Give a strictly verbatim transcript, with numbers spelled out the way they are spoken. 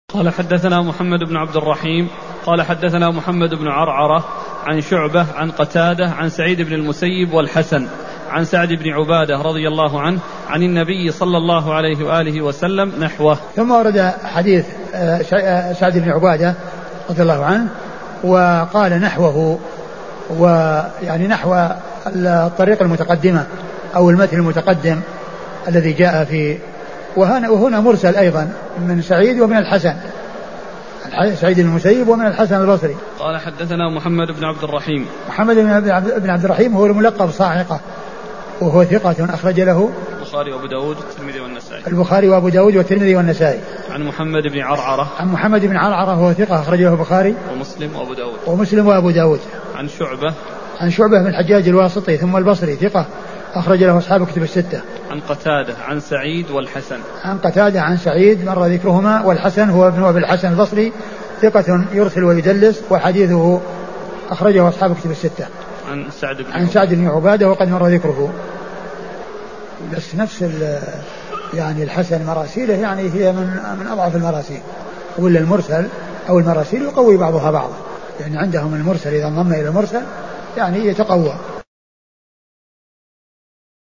قال حدثنا محمد بن عبد الرحيم قال حدثنا محمد بن عرعرة عن شعبة عن قتادة عن سعيد بن المسيب والحسن عن سعد بن عبادة رضي الله عنه عن النبي صلى الله عليه وآله وسلم نحوه. ثم ورد حديث سعد بن عبادة رضي الله عنه وقال نحوه، ويعني نحو الطريق المتقدمة أو المتن المتقدم الذي جاء في، وهنا مرسل أيضا من سعيد ومن الحسن، سعيد بن المسيب ومن الحسن البصري. قال حدثنا محمد بن عبد الرحيم. محمد بن عبد الرحيم هو الملقب صاعقة وهو ثقة أخرج له البخاري وأبو داود والترمذي والنسائي. البخاري وأبو داود والترمذي والنسائي. عن محمد بن عرعرة. عن محمد بن عرعرة هو ثقة أخرج له البخاري ومسلم وأبو داود. ومسلم وأبو داود. عن شعبة. عن شعبة بن الحجاج الواسطي ثم البصري ثقة أخرج له أصحاب كتب الستة. عن قتادة عن سعيد والحسن. عن قتادة عن سعيد مر ذكرهما، والحسن هو ابن أبي الحسن البصري ثقة يرسل ويدلس وحديثه أخرجه أصحاب كتب الستة. عن سعد بن عن سعد بن عبادة وقد مر ذكره. بس نفس يعني الحسن مراسيله يعني هي من من أضعف المراسيل، ولا المرسل أو المراسيل يقوي بعضها بعضا، يعني عندهم المرسل إذا انضم إلى المرسل يعني يتقوى.